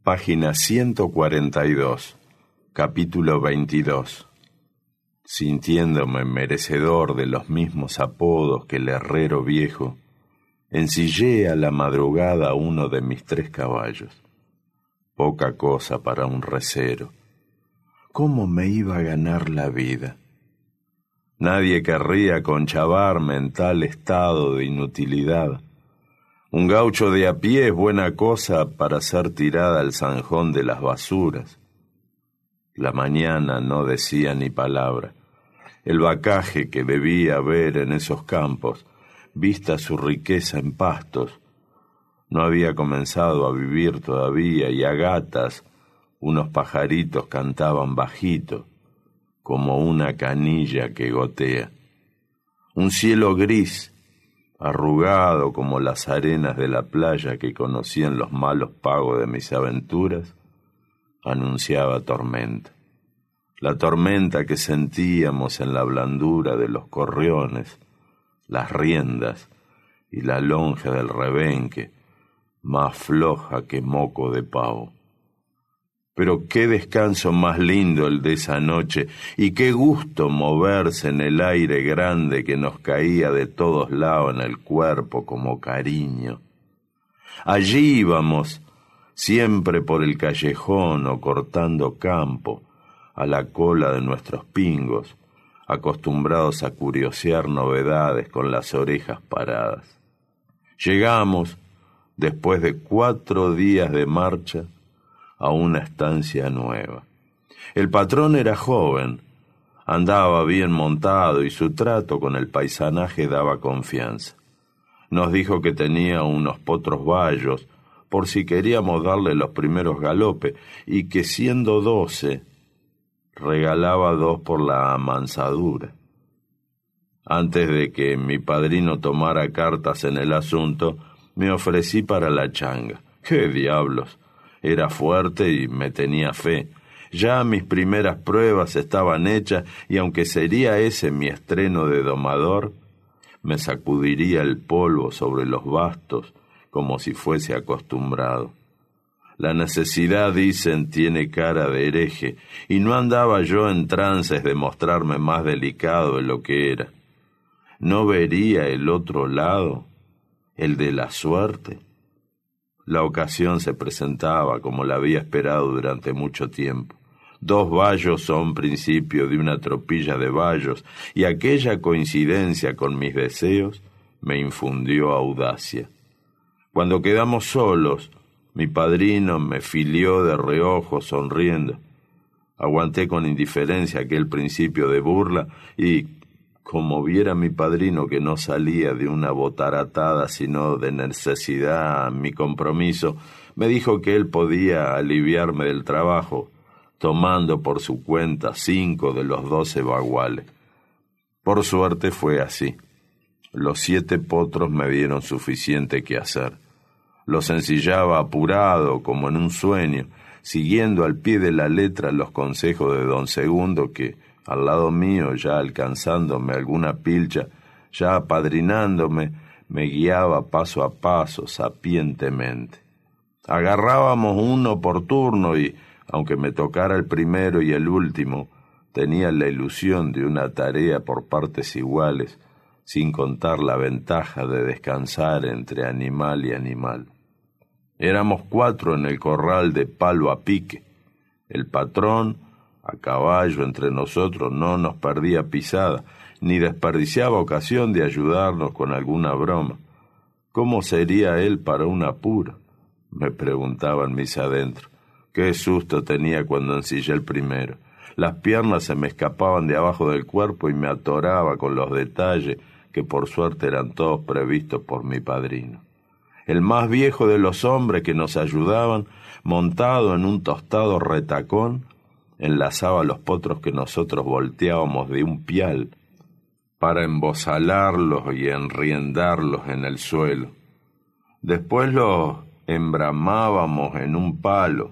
Página 142, capítulo 22. Sintiéndome merecedor de los mismos apodos que el herrero viejo, ensillé a la madrugada uno de mis 3 caballos. Poca cosa para un recero. ¿Cómo me iba a ganar la vida? Nadie querría conchavarme en tal estado de inutilidad. Un gaucho de a pie es buena cosa para ser tirada al zanjón de las basuras. La mañana no decía ni palabra. El bacaje que debía haber en esos campos, vista su riqueza en pastos, no había comenzado a vivir todavía, y a gatas unos pajaritos cantaban bajito, como una canilla que gotea. Un cielo gris, arrugado como las arenas de la playa que conocían los malos pagos de mis aventuras, anunciaba tormenta. La tormenta que sentíamos en la blandura de los corriones, las riendas y la lonja del rebenque, más floja que moco de pavo. Pero qué descanso más lindo el de esa noche, y qué gusto moverse en el aire grande que nos caía de todos lados en el cuerpo como cariño. Allí íbamos, siempre por el callejón o cortando campo, a la cola de nuestros pingos, acostumbrados a curiosear novedades con las orejas paradas. Llegamos, después de 4 días de marcha, a una estancia nueva. El patrón era joven, andaba bien montado y su trato con el paisanaje daba confianza. Nos dijo que tenía unos potros bayos por si queríamos darle los primeros galopes, y que siendo 12 regalaba 2 por la amansadura. Antes de que mi padrino tomara cartas en el asunto, me ofrecí para la changa. ¡Qué diablos! Era fuerte y me tenía fe. Ya mis primeras pruebas estaban hechas, y aunque sería ese mi estreno de domador, me sacudiría el polvo sobre los bastos como si fuese acostumbrado. La necesidad, dicen, tiene cara de hereje, y no andaba yo en trances de mostrarme más delicado de lo que era. ¿No vería el otro lado, el de la suerte? La ocasión se presentaba como la había esperado durante mucho tiempo. 2 bayos son principio de una tropilla de bayos, y aquella coincidencia con mis deseos me infundió audacia. Cuando quedamos solos, mi padrino me filió de reojo sonriendo. Aguanté con indiferencia aquel principio de burla, y como viera mi padrino que no salía de una botaratada sino de necesidad mi compromiso, me dijo que él podía aliviarme del trabajo, tomando por su cuenta 5 de los 12 baguales. Por suerte fue así. Los 7 potros me dieron suficiente que hacer. Los ensillaba apurado, como en un sueño, siguiendo al pie de la letra los consejos de don Segundo, que, al lado mío, ya alcanzándome alguna pilcha, ya apadrinándome, me guiaba paso a paso, sapientemente. Agarrábamos uno por turno y, aunque me tocara el primero y el último, tenía la ilusión de una tarea por partes iguales, sin contar la ventaja de descansar entre animal y animal. Éramos 4 en el corral de palo a pique. El patrón, a caballo entre nosotros, no nos perdía pisada, ni desperdiciaba ocasión de ayudarnos con alguna broma. ¿Cómo sería él para un apuro?, me preguntaban mis adentros. Qué susto tenía cuando ensillé el primero. Las piernas se me escapaban de abajo del cuerpo y me atoraba con los detalles que por suerte eran todos previstos por mi padrino. El más viejo de los hombres que nos ayudaban, montado en un tostado retacón, enlazaba los potros que nosotros volteábamos de un pial para embozalarlos y enriendarlos en el suelo. Después los embramábamos en un palo,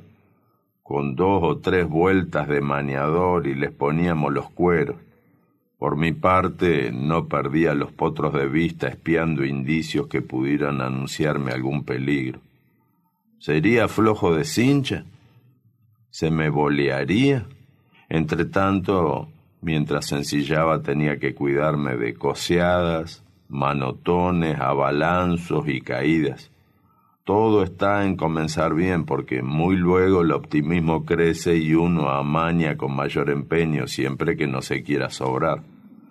con 2 o 3 vueltas de maniador, y les poníamos los cueros. Por mi parte, no perdía los potros de vista espiando indicios que pudieran anunciarme algún peligro. ¿Sería flojo de cincha? ¿Se me bolearía? Entretanto, mientras ensillaba tenía que cuidarme de coceadas, manotones, abalanzos y caídas. Todo está en comenzar bien, porque muy luego el optimismo crece y uno amaña con mayor empeño siempre que no se quiera sobrar.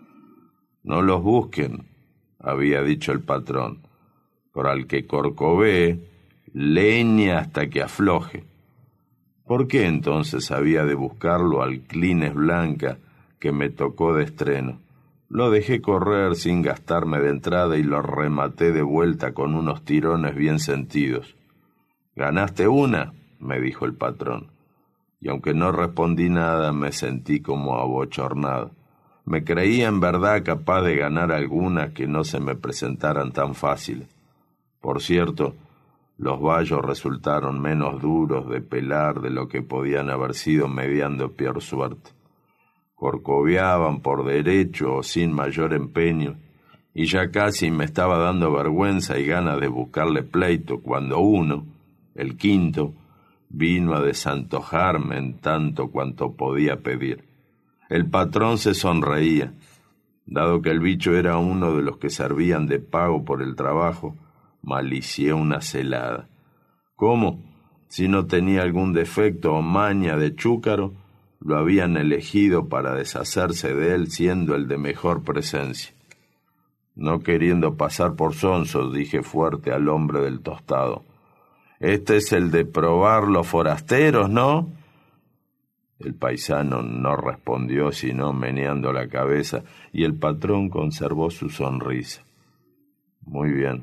No los busquen, había dicho el patrón, por al que corcovee, leña hasta que afloje. ¿Por qué entonces había de buscarlo al Clines Blanca que me tocó de estreno? Lo dejé correr sin gastarme de entrada y lo rematé de vuelta con unos tirones bien sentidos. «¿Ganaste una?», me dijo el patrón, y aunque no respondí nada me sentí como abochornado. Me creía en verdad capaz de ganar algunas que no se me presentaran tan fáciles. Por cierto, los bayos resultaron menos duros de pelar de lo que podían haber sido mediando peor suerte. Corcoveaban por derecho o sin mayor empeño, y ya casi me estaba dando vergüenza y ganas de buscarle pleito cuando uno, el quinto, vino a desantojarme en tanto cuanto podía pedir. El patrón se sonreía. Dado que el bicho era uno de los que servían de pago por el trabajo, malicié una celada. ¿Cómo? Si no tenía algún defecto o maña de chúcaro, lo habían elegido para deshacerse de él siendo el de mejor presencia. No queriendo pasar por sonso, dije fuerte al hombre del tostado: «Este es el de probar los forasteros, ¿no?». El paisano no respondió sino meneando la cabeza, y el patrón conservó su sonrisa. «Muy bien.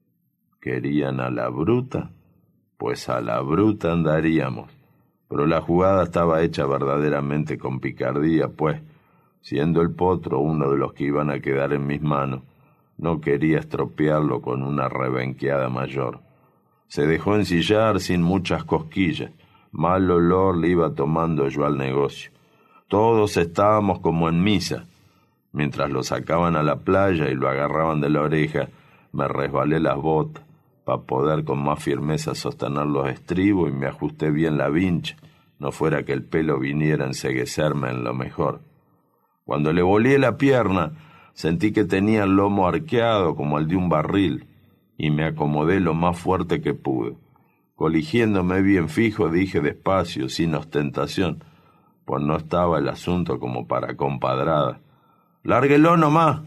¿Querían a la bruta? Pues a la bruta andaríamos». Pero la jugada estaba hecha verdaderamente con picardía, pues, siendo el potro uno de los que iban a quedar en mis manos, no quería estropearlo con una rebenqueada mayor. Se dejó ensillar sin muchas cosquillas. Mal olor le iba tomando yo al negocio. Todos estábamos como en misa. Mientras lo sacaban a la playa y lo agarraban de la oreja, me resbalé las botas para poder con más firmeza sostener los estribos y me ajusté bien la vincha, no fuera que el pelo viniera a enceguecerme en lo mejor. Cuando le boleé la pierna, sentí que tenía el lomo arqueado como el de un barril, y me acomodé lo más fuerte que pude. Coligiéndome bien fijo, dije despacio, sin ostentación, pues no estaba el asunto como para compadrada: «¡Lárguelo nomás!».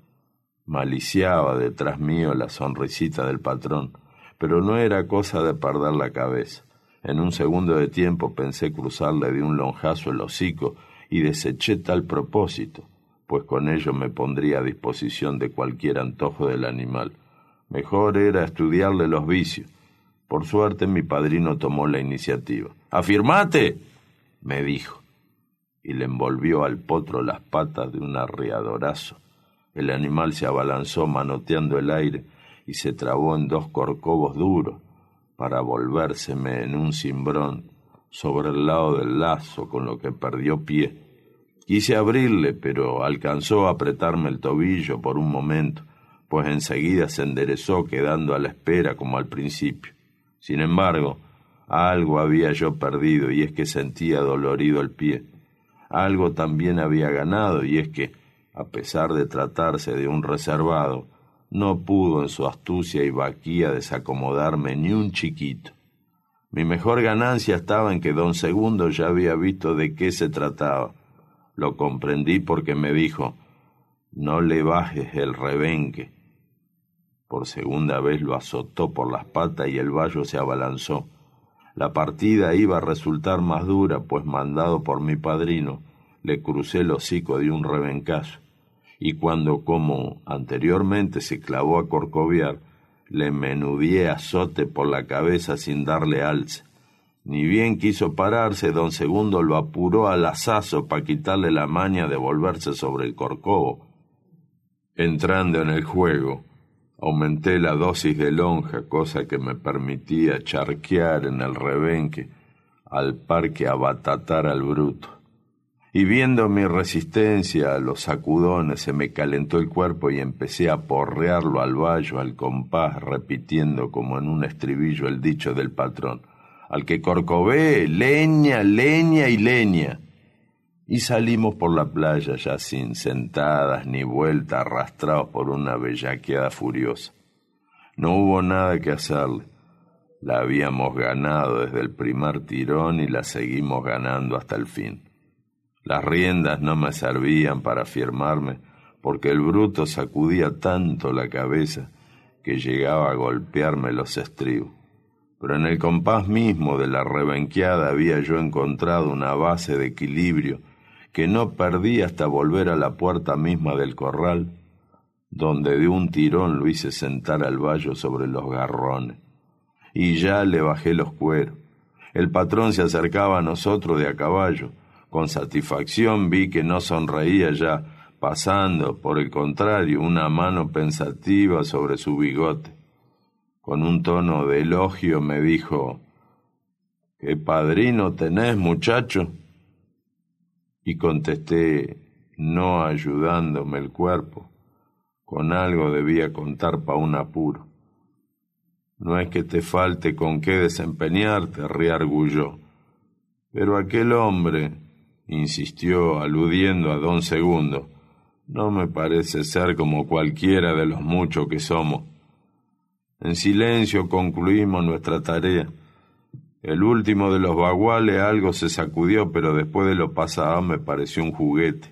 Maliciaba detrás mío la sonrisita del patrón, pero no era cosa de perder la cabeza. En un segundo de tiempo pensé cruzarle de un lonjazo el hocico y deseché tal propósito, pues con ello me pondría a disposición de cualquier antojo del animal. Mejor era estudiarle los vicios. Por suerte mi padrino tomó la iniciativa. «¡Afirmate!», me dijo, y le envolvió al potro las patas de un arriadorazo. El animal se abalanzó manoteando el aire y se trabó en dos corcovos duros para volvérseme en un cimbrón sobre el lado del lazo, con lo que perdió pie. Quise abrirle, pero alcanzó a apretarme el tobillo por un momento, pues enseguida se enderezó quedando a la espera como al principio. Sin embargo, algo había yo perdido, y es que sentía dolorido el pie. Algo también había ganado, y es que, a pesar de tratarse de un reservado, no pudo en su astucia y vaquía desacomodarme ni un chiquito. Mi mejor ganancia estaba en que don Segundo ya había visto de qué se trataba. Lo comprendí porque me dijo: «No le bajes el rebenque». Por segunda vez lo azotó por las patas y el bayo se abalanzó. La partida iba a resultar más dura, pues mandado por mi padrino, le crucé el hocico de un rebencazo, y cuando, como anteriormente, se clavó a corcovear, le menudeé azote por la cabeza sin darle alce. Ni bien quiso pararse, don Segundo lo apuró al asazo para quitarle la maña de volverse sobre el corcovo. Entrando en el juego, aumenté la dosis de lonja, cosa que me permitía charquear en el rebenque al par que abatatar al bruto. y viendo mi resistencia a los sacudones se me calentó el cuerpo y empecé a porrearlo al vallo al compás, repitiendo como en un estribillo el dicho del patrón: al que corcovee, leña, leña y leña. Y salimos por la playa ya sin sentadas ni vuelta, arrastrados por una bellaqueada furiosa. No hubo nada que hacerle. La habíamos ganado desde el primer tirón y la seguimos ganando hasta el fin. Las riendas no me servían para firmarme, porque el bruto sacudía tanto la cabeza que llegaba a golpearme los estribos. Pero en el compás mismo de la rebenqueada había yo encontrado una base de equilibrio que no perdí hasta volver a la puerta misma del corral, donde de un tirón lo hice sentar al vallo sobre los garrones. Y ya le bajé los cueros. El patrón se acercaba a nosotros de a caballo. Con satisfacción vi que no sonreía ya, pasando, por el contrario, una mano pensativa sobre su bigote. Con un tono de elogio me dijo: ¿qué padrino tenés, muchacho? Y contesté, no ayudándome el cuerpo. Con algo debía contar pa' un apuro. No es que te falte con qué desempeñarte, reargulló. Pero aquel hombre, insistió aludiendo a don Segundo, no me parece ser como cualquiera de los muchos que somos. En silencio concluimos nuestra tarea. El último de los baguales algo se sacudió, pero después de lo pasado me pareció un juguete.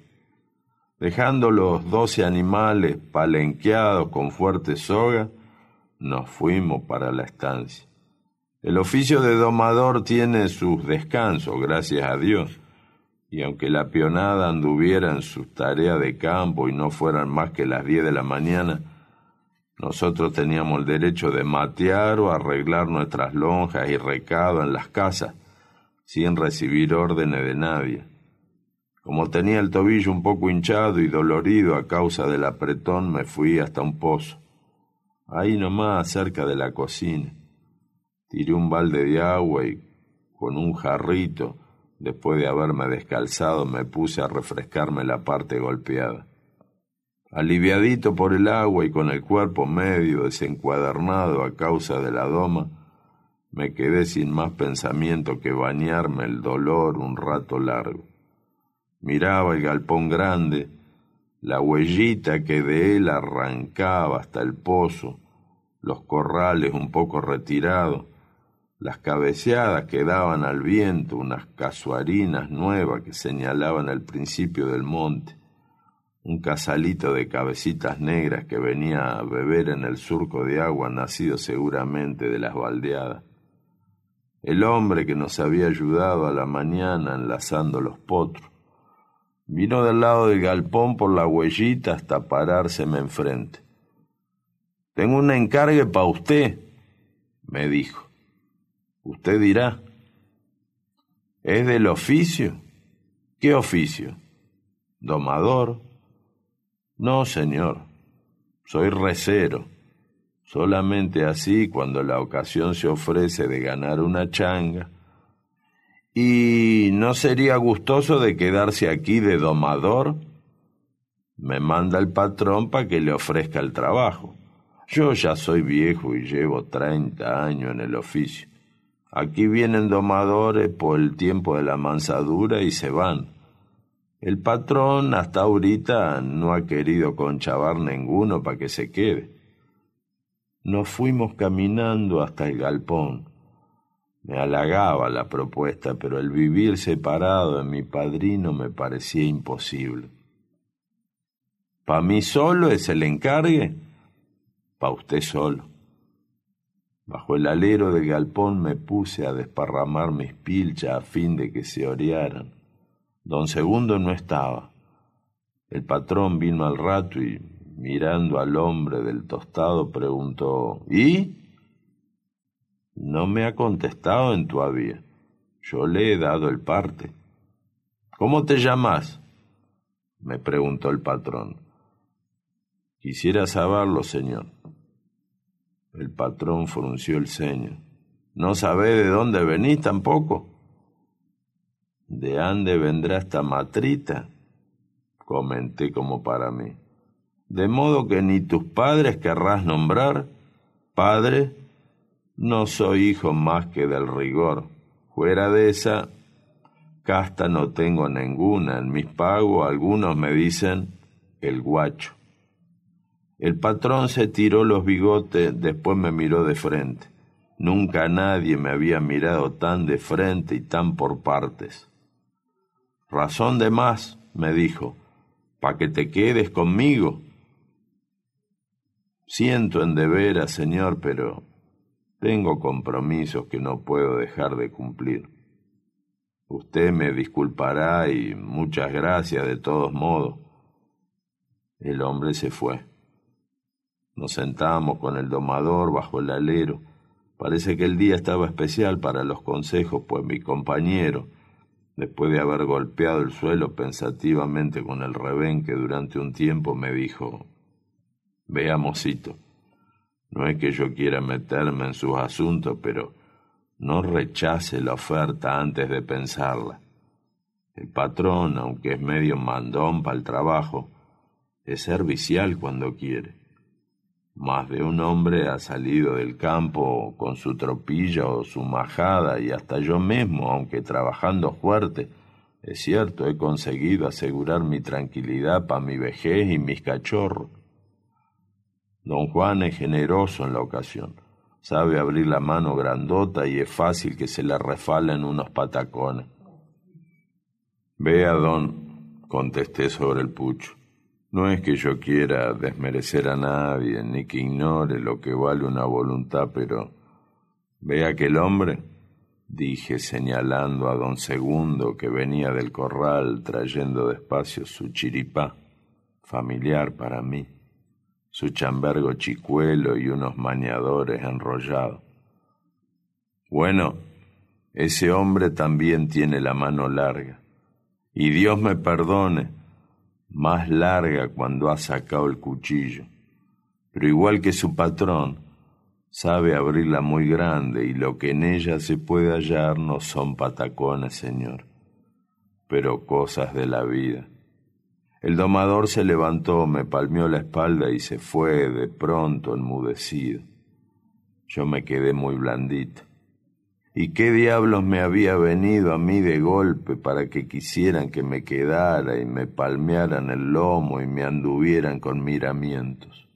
Dejando los 12 animales palenqueados con fuerte soga, nos fuimos para la estancia. El oficio de domador tiene sus descansos, gracias a Dios, y aunque la peonada anduviera en sus tareas de campo y no fueran más que las 10 de la mañana, nosotros teníamos el derecho de matear o arreglar nuestras lonjas y recados en las casas, sin recibir órdenes de nadie. Como tenía el tobillo un poco hinchado y dolorido a causa del apretón, me fui hasta un pozo. Ahí nomás, cerca de la cocina. Tiré un balde de agua y con un jarrito, después de haberme descalzado, me puse a refrescarme la parte golpeada. Aliviadito por el agua y con el cuerpo medio desencuadernado a causa de la doma, me quedé sin más pensamiento que bañarme el dolor un rato largo. Miraba el galpón grande, la huellita que de él arrancaba hasta el pozo, los corrales un poco retirados, las cabeceadas que daban al viento, unas casuarinas nuevas que señalaban el principio del monte, un casalito de cabecitas negras que venía a beber en el surco de agua nacido seguramente de las baldeadas. El hombre que nos había ayudado a la mañana enlazando los potros vino del lado del galpón por la huellita hasta parárseme enfrente. «Tengo un encargue pa' usted», me dijo. «Usted dirá». «¿Es del oficio?» «¿Qué oficio?» «¿Domador?» «No, señor. Soy recero. Solamente así, cuando la ocasión se ofrece de ganar una changa. ¿Y no sería gustoso de quedarse aquí de domador?» «Me manda el patrón para que le ofrezca el trabajo. Yo ya soy viejo y llevo 30 años en el oficio. Aquí vienen domadores por el tiempo de la mansadura y se van. El patrón hasta ahorita no ha querido conchavar ninguno para que se quede». Nos fuimos caminando hasta el galpón. Me halagaba la propuesta, pero el vivir separado de mi padrino me parecía imposible. ¿Pa mí solo es el encargue? Pa usted solo. Bajo el alero del galpón me puse a desparramar mis pilchas a fin de que se orearan. Don Segundo no estaba. El patrón vino al rato y, mirando al hombre del tostado, preguntó: ¿y? No me ha contestado en todavía. Yo le he dado el parte. ¿Cómo te llamas?, me preguntó el patrón. Quisiera saberlo, señor. El patrón frunció el ceño. ¿No sabe de dónde venís tampoco? ¿De ande vendrá esta matrita? Comenté como para mí. De modo que ni tus padres querrás nombrar. Padre, no soy hijo más que del rigor. Fuera de esa, casta no tengo ninguna. En mis pagos algunos me dicen el guacho. El patrón se tiró los bigotes, después me miró de frente. Nunca nadie me había mirado tan de frente y tan por partes. Razón de más, me dijo, pa' que te quedes conmigo. Siento en de veras, señor, pero tengo compromisos que no puedo dejar de cumplir. Usted me disculpará y muchas gracias de todos modos. El hombre se fue. Nos sentamos con el domador bajo el alero. Parece que el día estaba especial para los consejos, pues mi compañero, después de haber golpeado el suelo pensativamente con el rebenque durante un tiempo, me dijo: «Vea, mocito, no es que yo quiera meterme en sus asuntos, pero no rechace la oferta antes de pensarla. El patrón, aunque es medio mandón para el trabajo, es servicial cuando quiere. Más de un hombre ha salido del campo con su tropilla o su majada, y hasta yo mismo, aunque trabajando fuerte, es cierto, he conseguido asegurar mi tranquilidad para mi vejez y mis cachorros. Don Juan es generoso en la ocasión, sabe abrir la mano grandota y es fácil que se le refalen unos patacones». «Vea, don», contesté sobre el pucho, «no es que yo quiera desmerecer a nadie, ni que ignore lo que vale una voluntad, pero vea que el hombre», dije señalando a don Segundo, que venía del corral trayendo despacio su chiripá, familiar para mí, su chambergo chicuelo y unos maniadores enrollados. «Bueno, ese hombre también tiene la mano larga, y Dios me perdone, más larga cuando ha sacado el cuchillo, pero igual que su patrón, sabe abrirla muy grande, y lo que en ella se puede hallar no son patacones, señor, pero cosas de la vida». El domador se levantó, me palmeó la espalda y se fue de pronto enmudecido. Yo me quedé muy blandito. ¿Y qué diablos me había venido a mí de golpe para que quisieran que me quedara y me palmearan el lomo y me anduvieran con miramientos?